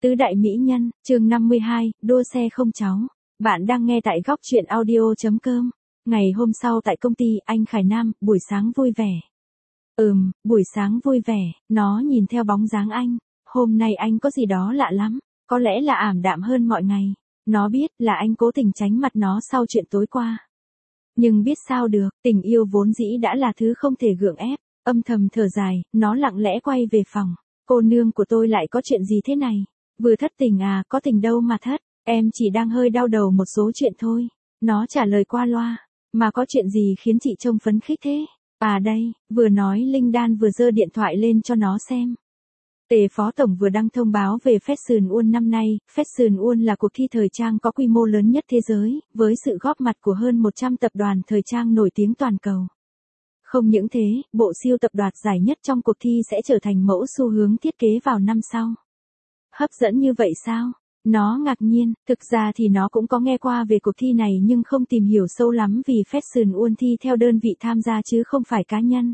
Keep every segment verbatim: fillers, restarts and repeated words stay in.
Tứ đại mỹ nhân, chương năm mươi hai, đua xe không cháu. Bạn đang nghe tại góc truyện audio chấm com. Ngày hôm sau tại công ty, anh Khải Nam, buổi sáng vui vẻ. Ừm, buổi sáng vui vẻ, nó nhìn theo bóng dáng anh. Hôm nay anh có gì đó lạ lắm, có lẽ là ảm đạm hơn mọi ngày. Nó biết là anh cố tình tránh mặt nó sau chuyện tối qua. Nhưng biết sao được, tình yêu vốn dĩ đã là thứ không thể gượng ép. Âm thầm thở dài, nó lặng lẽ quay về phòng. Cô nương của tôi lại có chuyện gì thế này? Vừa thất tình à, có tình đâu mà thất, em chỉ đang hơi đau đầu một số chuyện thôi. Nó trả lời qua loa, mà có chuyện gì khiến chị trông phấn khích thế? À đây, vừa nói Linh Đan vừa giơ điện thoại lên cho nó xem. Tề Phó Tổng vừa đăng thông báo về Fashion World năm nay. Fashion World là cuộc thi thời trang có quy mô lớn nhất thế giới, với sự góp mặt của hơn một trăm tập đoàn thời trang nổi tiếng toàn cầu. Không những thế, bộ siêu tập đoạt giải nhất trong cuộc thi sẽ trở thành mẫu xu hướng thiết kế vào năm sau. Hấp dẫn như vậy sao? Nó ngạc nhiên, thực ra thì nó cũng có nghe qua về cuộc thi này nhưng không tìm hiểu sâu lắm vì Fashion World thi theo đơn vị tham gia chứ không phải cá nhân.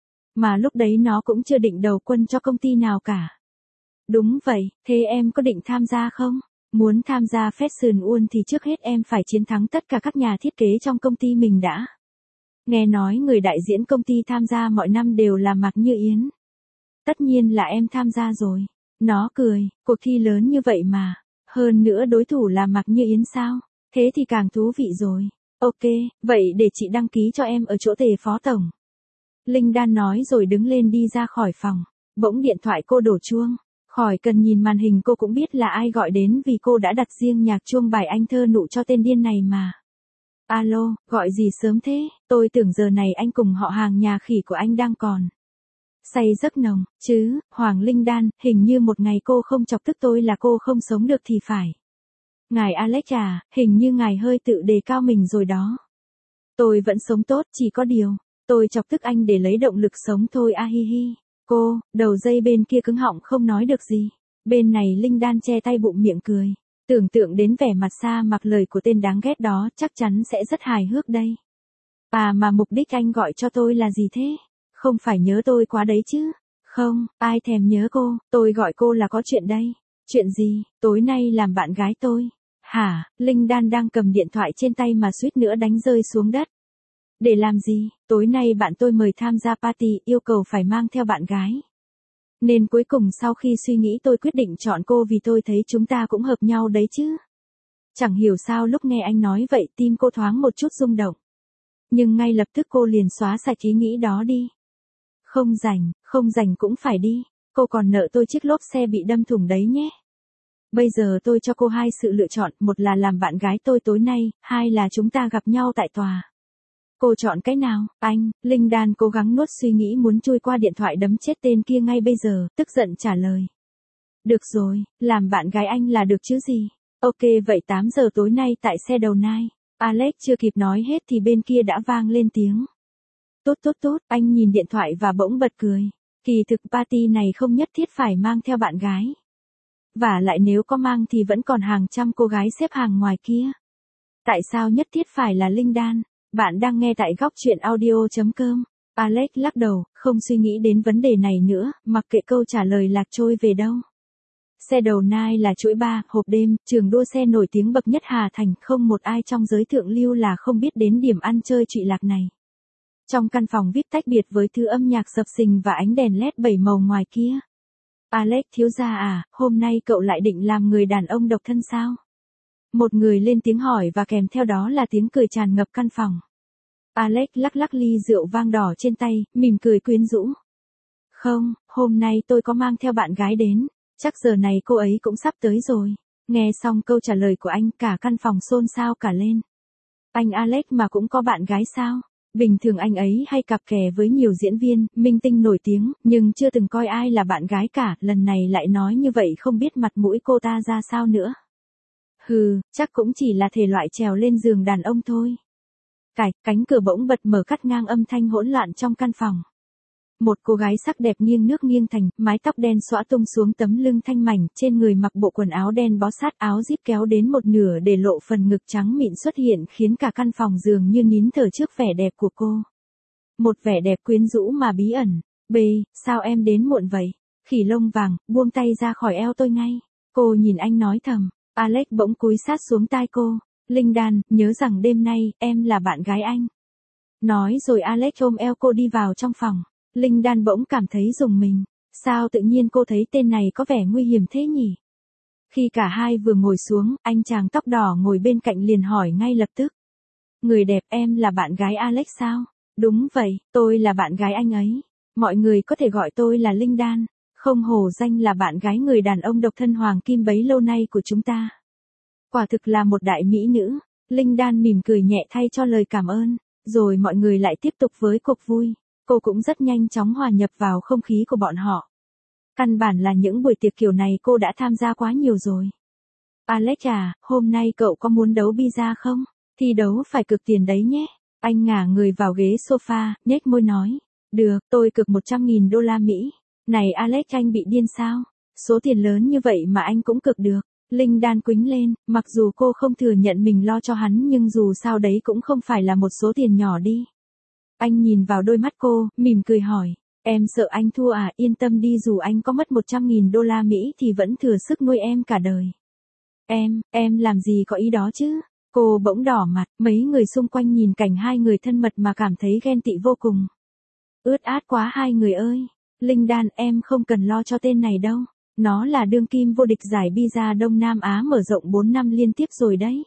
Mà lúc đấy nó cũng chưa định đầu quân cho công ty nào cả. Đúng vậy, thế em có định tham gia không? Muốn tham gia Fashion World thì trước hết em phải chiến thắng tất cả các nhà thiết kế trong công ty mình đã. Nghe nói người đại diễn công ty tham gia mọi năm đều là Mạc Như Yến. Tất nhiên là em tham gia rồi. Nó cười, cuộc thi lớn như vậy mà. Hơn nữa đối thủ là Mạc Như Yến sao? Thế thì càng thú vị rồi. Ok, vậy để chị đăng ký cho em ở chỗ Tề Phó Tổng. Linh Đan nói rồi đứng lên đi ra khỏi phòng. Bỗng điện thoại cô đổ chuông. Khỏi cần nhìn màn hình cô cũng biết là ai gọi đến vì cô đã đặt riêng nhạc chuông bài Anh Thơ Nụ cho tên điên này mà. Alo, gọi gì sớm thế? Tôi tưởng giờ này anh cùng họ hàng nhà khỉ của anh đang còn say giấc nồng, chứ, Hoàng Linh Đan, hình như một ngày cô không chọc tức tôi là cô không sống được thì phải. Ngài Alex à, hình như ngài hơi tự đề cao mình rồi đó. Tôi vẫn sống tốt, chỉ có điều, tôi chọc tức anh để lấy động lực sống thôi a hi hi. Cô, đầu dây bên kia cứng họng không nói được gì. Bên này Linh Đan che tay bụng miệng cười. Tưởng tượng đến vẻ mặt xa mặc lời của tên đáng ghét đó chắc chắn sẽ rất hài hước đây. À mà mục đích anh gọi cho tôi là gì thế? Không phải nhớ tôi quá đấy chứ? Không, ai thèm nhớ cô, tôi gọi cô là có chuyện đây. Chuyện gì? Tối nay làm bạn gái tôi. Hả? Linh Đan đang cầm điện thoại trên tay mà suýt nữa đánh rơi xuống đất. Để làm gì? Tối nay bạn tôi mời tham gia party, yêu cầu phải mang theo bạn gái. Nên cuối cùng sau khi suy nghĩ tôi quyết định chọn cô vì tôi thấy chúng ta cũng hợp nhau đấy chứ. Chẳng hiểu sao lúc nghe anh nói vậy tim cô thoáng một chút rung động. Nhưng ngay lập tức cô liền xóa sạch ý nghĩ đó đi. Không rảnh, không rảnh cũng phải đi. Cô còn nợ tôi chiếc lốp xe bị đâm thủng đấy nhé. Bây giờ tôi cho cô hai sự lựa chọn, một là làm bạn gái tôi tối nay, hai là chúng ta gặp nhau tại tòa. Cô chọn cái nào? Anh, Linh Đan cố gắng nuốt suy nghĩ muốn chui qua điện thoại đấm chết tên kia ngay bây giờ, tức giận trả lời. Được rồi, làm bạn gái anh là được chứ gì. Ok vậy tám giờ tối nay tại xe đầu nai. Alex chưa kịp nói hết thì bên kia đã vang lên tiếng. Tốt tốt tốt, anh nhìn điện thoại và bỗng bật cười. Kỳ thực party này không nhất thiết phải mang theo bạn gái. Và lại nếu có mang thì vẫn còn hàng trăm cô gái xếp hàng ngoài kia. Tại sao nhất thiết phải là Linh Đan? Bạn đang nghe tại góc truyện audio chấm com. Alex lắc đầu, không suy nghĩ đến vấn đề này nữa, mặc kệ câu trả lời lạc trôi về đâu. Xe đầu nai là chuỗi bar, hộp đêm, trường đua xe nổi tiếng bậc nhất Hà Thành, không một ai trong giới thượng lưu là không biết đến điểm ăn chơi trụy lạc này. Trong căn phòng vê i pê tách biệt với thứ âm nhạc sập sình và ánh đèn led bảy màu ngoài kia. Alex thiếu gia à, hôm nay cậu lại định làm người đàn ông độc thân sao? Một người lên tiếng hỏi và kèm theo đó là tiếng cười tràn ngập căn phòng. Alex lắc lắc ly rượu vang đỏ trên tay, mỉm cười quyến rũ. Không, hôm nay tôi có mang theo bạn gái đến, chắc giờ này cô ấy cũng sắp tới rồi. Nghe xong câu trả lời của anh cả căn phòng xôn xao cả lên. Anh Alex mà cũng có bạn gái sao? Bình thường anh ấy hay cặp kè với nhiều diễn viên, minh tinh nổi tiếng, nhưng chưa từng coi ai là bạn gái cả, lần này lại nói như vậy không biết mặt mũi cô ta ra sao nữa. Hừ, chắc cũng chỉ là thể loại trèo lên giường đàn ông thôi. Cạch, cánh cửa bỗng bật mở cắt ngang âm thanh hỗn loạn trong căn phòng. Một cô gái sắc đẹp nghiêng nước nghiêng thành, mái tóc đen xõa tung xuống tấm lưng thanh mảnh, trên người mặc bộ quần áo đen bó sát, áo zip kéo đến một nửa để lộ phần ngực trắng mịn xuất hiện khiến cả căn phòng dường như nín thở trước vẻ đẹp của cô. Một vẻ đẹp quyến rũ mà bí ẩn. Bê, sao em đến muộn vậy? Khỉ lông vàng, buông tay ra khỏi eo tôi ngay. Cô nhìn anh nói thầm. Alex bỗng cúi sát xuống tai cô. Linh Đan, nhớ rằng đêm nay, em là bạn gái anh. Nói rồi Alex ôm eo cô đi vào trong phòng. Linh Đan bỗng cảm thấy rùng mình. Sao tự nhiên cô thấy tên này có vẻ nguy hiểm thế nhỉ? Khi cả hai vừa ngồi xuống, anh chàng tóc đỏ ngồi bên cạnh liền hỏi ngay lập tức. Người đẹp, em là bạn gái Alex sao? Đúng vậy, tôi là bạn gái anh ấy. Mọi người có thể gọi tôi là Linh Đan. Không hổ danh là bạn gái người đàn ông độc thân hoàng kim bấy lâu nay của chúng ta. Quả thực là một đại mỹ nữ. Linh Đan mỉm cười nhẹ thay cho lời cảm ơn. Rồi mọi người lại tiếp tục với cuộc vui. Cô cũng rất nhanh chóng hòa nhập vào không khí của bọn họ. Căn bản là những buổi tiệc kiểu này cô đã tham gia quá nhiều rồi. Alex à, hôm nay cậu có muốn đấu pizza không? Thi đấu phải cực tiền đấy nhé. Anh ngả người vào ghế sofa, nhếch môi nói. Được, tôi cực một trăm nghìn đô la Mỹ. Này Alex, anh bị điên sao? Số tiền lớn như vậy mà anh cũng cực được. Linh Đan quĩnh lên, mặc dù cô không thừa nhận mình lo cho hắn nhưng dù sao đấy cũng không phải là một số tiền nhỏ đi. Anh nhìn vào đôi mắt cô, mỉm cười hỏi. Em sợ anh thua à? Yên tâm đi, dù anh có mất một trăm nghìn đô la Mỹ thì vẫn thừa sức nuôi em cả đời. Em, em làm gì có ý đó chứ? Cô bỗng đỏ mặt, mấy người xung quanh nhìn cảnh hai người thân mật mà cảm thấy ghen tị vô cùng. Ướt át quá hai người ơi. Linh Đan, em không cần lo cho tên này đâu. Nó là đương kim vô địch giải pizza Đông Nam Á mở rộng bốn năm liên tiếp rồi đấy.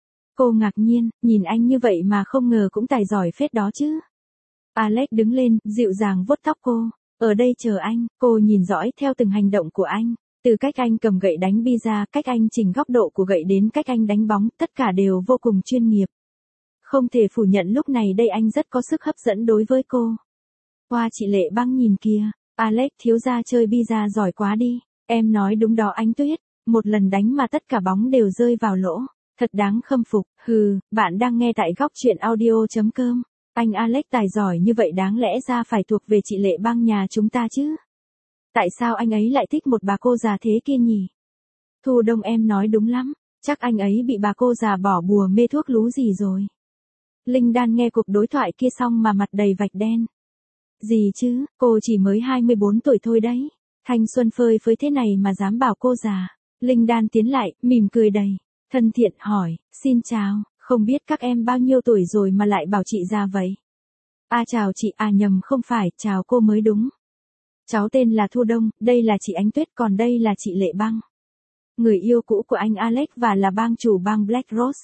Cô ngạc nhiên, nhìn anh như vậy mà không ngờ cũng tài giỏi phết đó chứ. Alex đứng lên, dịu dàng vuốt tóc cô. Ở đây chờ anh, cô nhìn dõi theo từng hành động của anh. Từ cách anh cầm gậy đánh pizza, cách anh chỉnh góc độ của gậy đến cách anh đánh bóng, tất cả đều vô cùng chuyên nghiệp. Không thể phủ nhận lúc này đây anh rất có sức hấp dẫn đối với cô. Hoa chị Lệ Băng nhìn kìa, Alex thiếu gia chơi pizza giỏi quá đi. Em nói đúng đó anh Tuyết, một lần đánh mà tất cả bóng đều rơi vào lỗ. Thật đáng khâm phục, hừ, bạn đang nghe tại góc truyện audio.com. Anh Alex tài giỏi như vậy đáng lẽ ra phải thuộc về chị Lệ Băng nhà chúng ta chứ. Tại sao anh ấy lại thích một bà cô già thế kia nhỉ? Thu Đông, em nói đúng lắm, chắc anh ấy bị bà cô già bỏ bùa mê thuốc lú gì rồi. Linh Đan nghe cuộc đối thoại kia xong mà mặt đầy vạch đen. Gì chứ, cô chỉ mới hai mươi bốn tuổi thôi đấy. Thanh xuân phơi phới thế này mà dám bảo cô già. Linh Đan tiến lại, mỉm cười đầy thân thiện hỏi, xin chào, không biết các em bao nhiêu tuổi rồi mà lại bảo chị già vậy? À chào chị, à nhầm không phải, chào cô mới đúng. Cháu tên là Thu Đông, đây là chị Ánh Tuyết, còn đây là chị Lệ Băng. Người yêu cũ của anh Alex và là bang chủ bang Black Rose.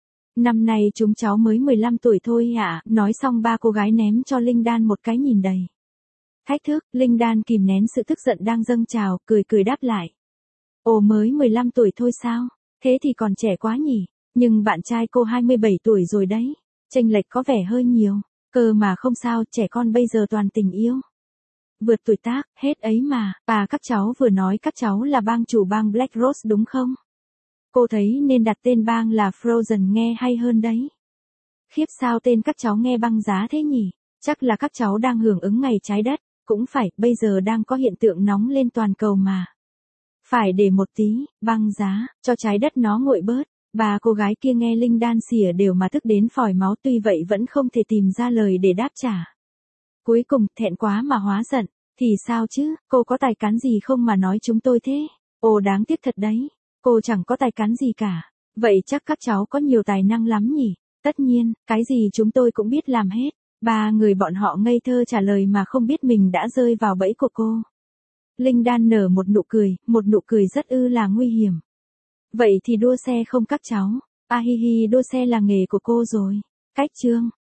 Năm nay chúng cháu mới mười lăm tuổi thôi ạ. Nói xong ba cô gái ném cho Linh Đan một cái nhìn đầy thách thức. Linh Đan kìm nén sự tức giận đang dâng trào, cười cười đáp lại. Ồ, mới mười lăm tuổi thôi sao? Thế thì còn trẻ quá nhỉ? Nhưng bạn trai cô hai mươi bảy tuổi rồi đấy. Chênh lệch có vẻ hơi nhiều. Cơ mà không sao, trẻ con bây giờ toàn tình yêu. Vượt tuổi tác, hết ấy mà. À, các cháu vừa nói các cháu là bang chủ bang Black Rose đúng không? Cô thấy nên đặt tên bang là Frozen nghe hay hơn đấy. Khiếp, sao tên các cháu nghe băng giá thế nhỉ? Chắc là các cháu đang hưởng ứng ngày trái đất. Cũng phải, bây giờ đang có hiện tượng nóng lên toàn cầu mà. Phải để một tí, băng giá, cho trái đất nó nguội bớt. Bà cô gái kia nghe Linh Đan xỉa đều mà tức đến phòi máu, tuy vậy vẫn không thể tìm ra lời để đáp trả. Cuối cùng, thẹn quá mà hóa giận. Thì sao chứ, cô có tài cán gì không mà nói chúng tôi thế? Ồ, đáng tiếc thật đấy. Cô chẳng có tài cán gì cả. Vậy chắc các cháu có nhiều tài năng lắm nhỉ? Tất nhiên, cái gì chúng tôi cũng biết làm hết. Ba người bọn họ ngây thơ trả lời mà không biết mình đã rơi vào bẫy của cô. Linh Đan nở một nụ cười, một nụ cười rất ư là nguy hiểm. Vậy thì đua xe không các cháu? A hi hi, đua xe là nghề của cô rồi. Cách chương.